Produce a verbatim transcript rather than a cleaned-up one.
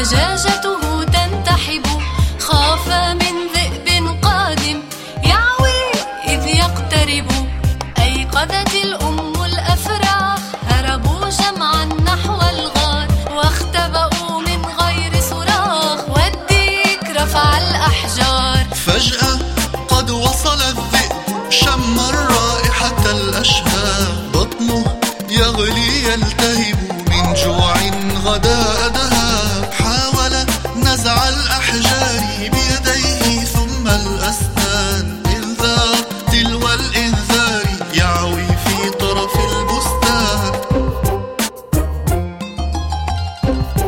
دجاجته تنتحب، خاف من ذئب قادم يعوي إذ يقترب. أيقظت الأم الأفراخ، هربوا جمعا نحو الغار، واختبأوا من غير صراخ، والديك رفع الأحجار. فجأة قد وصل الذئب، شم الرائحة الأشهى، بطنه يغلي يلتهب من جوع غدا دهى. حاول نزع الأحجار بيديه ثم الأسنان، إنذار تلو الإنذار يعوي في طرف البستان.